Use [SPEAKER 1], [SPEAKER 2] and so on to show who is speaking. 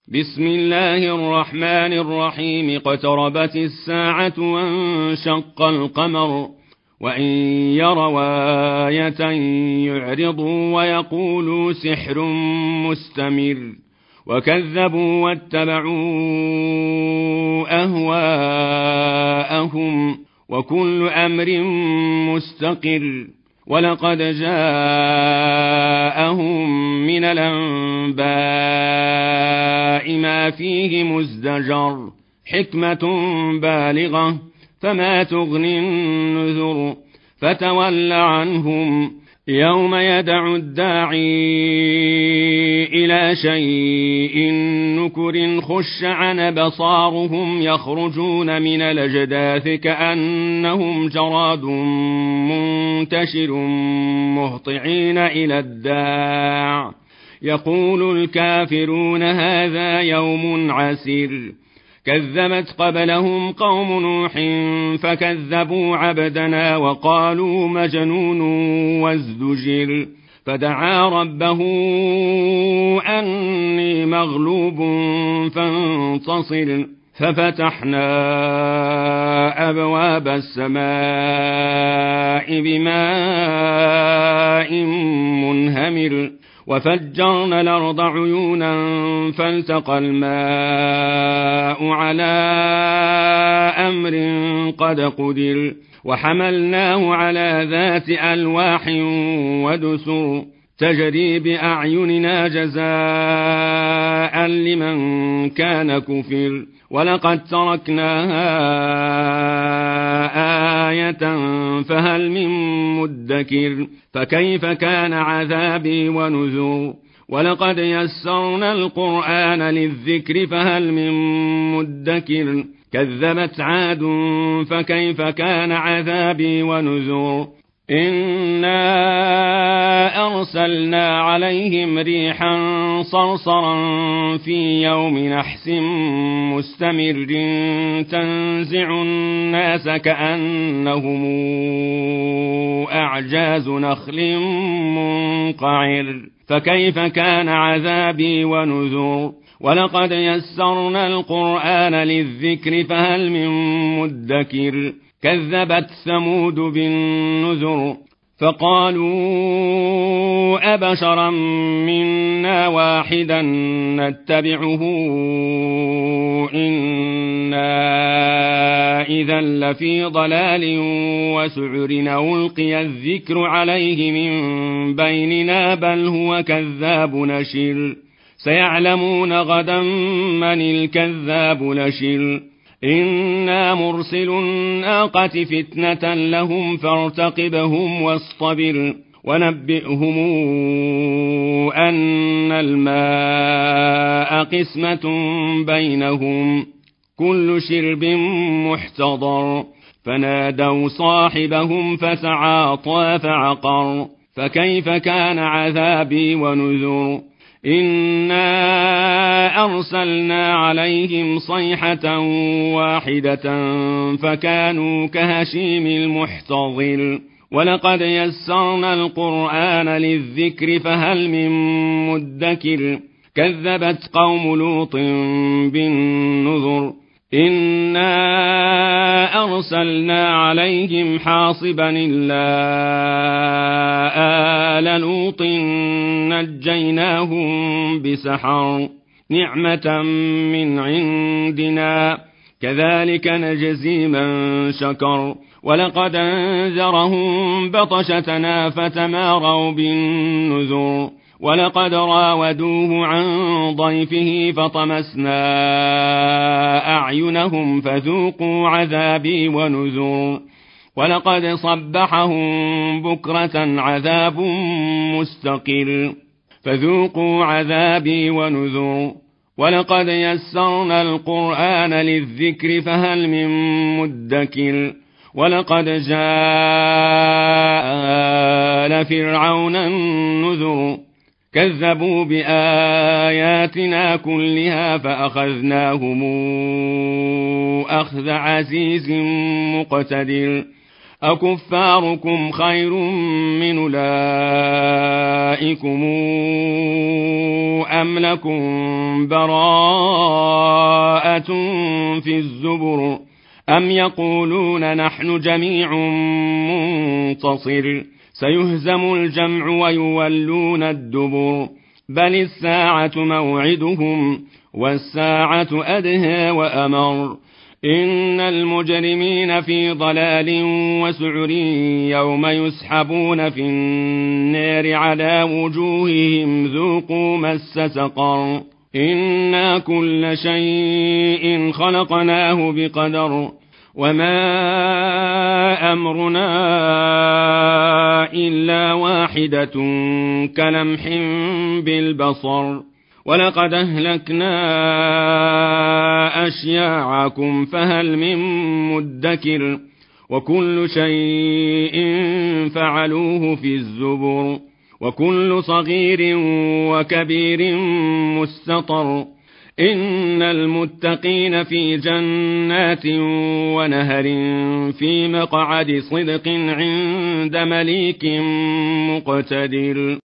[SPEAKER 1] بسم الله الرحمن الرحيم. اقتربت الساعة وانشق القمر وإن يروا آية يعرضوا ويقولوا سحر مستمر وكذبوا واتبعوا أهواءهم وكل أمر مستقر. ولقد جاءهم من الأنباء ما فيه مزدجر حكمة بالغة فما تغني النذر فتول عنهم يوم يدعو الداعي إلى شيء نكر خش عن بصارهم يخرجون من الأجداث كأنهم جراد منتشر مهطعين إلى الداع يقول الكافرون هذا يوم عسير. كذبت قبلهم قوم نوح فكذبوا عبدنا وقالوا مجنون وازدجر فدعا ربه أني مغلوب فانتصر ففتحنا أبواب السماء بماء منهمر وفجرنا الأرض عيونا فالتقى الماء على أمر قد قدر وحملناه على ذات ألواح ودسر تجري بأعيننا جزاء لمن كان كفر. ولقد تركناها آية فهل من مدكر فكيف كان عذابي ونذر. ولقد يسرنا القرآن للذكر فهل من مدكر كذبت عاد فكيف كان عذابي ونذر. إنا أرسلنا عليهم ريحا صرصرا في يوم نحس مستمر تنزع الناس كأنهم أعجاز نخل منقعر فكيف كان عذابي ونذر. ولقد يسرنا القرآن للذكر فهل من مدكر كذبت ثمود بالنذر فقالوا أبشرا منا واحدا نتبعه إنا إذا لفي ضلال وسعر ألقي الذكر عليه من بيننا بل هو كذاب نشر سيعلمون غدا من الكذاب نشر. إنا مرسل الناقة فتنة لهم فارتقبهم واصطبر ونبئهم أن الماء قسمة بينهم كل شرب محتضر فنادوا صاحبهم فتعاطى فعقر فكيف كان عذابي ونذر. إنا أرسلنا عليهم صيحة واحدة فكانوا كهشيم المحتضر. ولقد يسرنا القرآن للذكر فهل من مدكر كذبت قوم لوط بالنذر. إنا أرسلنا عليهم حاصبا إلا آل لوط نجيناهم بسحر نعمة من عندنا كذلك نجزي من شكر. ولقد أنذرهم بطشتنا فتماروا بالنذر. ولقد راودوه عن ضيفه فطمسنا أعينهم فذوقوا عذابي ونذر. ولقد صبحهم بكرة عذاب مستقر فذوقوا عذابي ونذر. ولقد يسرنا القرآن للذكر فهل من مدكر ولقد جاء آل فرعون النذر كذبوا بآياتنا كلها فأخذناهم أخذ عزيز مقتدر. أكفاركم خير من أولئكم أم لكم براءة في الزبر أم يقولون نحن جميع منتصر سيهزم الجمع ويولون الدبر بل الساعة موعدهم والساعة أدهى وأمر إن المجرمين في ضلال وسعر يوم يسحبون في النار على وجوههم ذوقوا مس سقر إنا كل شيء خلقناه بقدر وما أمرنا إلا واحدة كلمح بالبصر ولقد أهلكنا أشياعكم فهل من مدكر وكل شيء فعلوه في الزبر وكل صغير وكبير مستطر إن المتقين في جنات ونهر في مقعد صدق عند مليك مقتدر.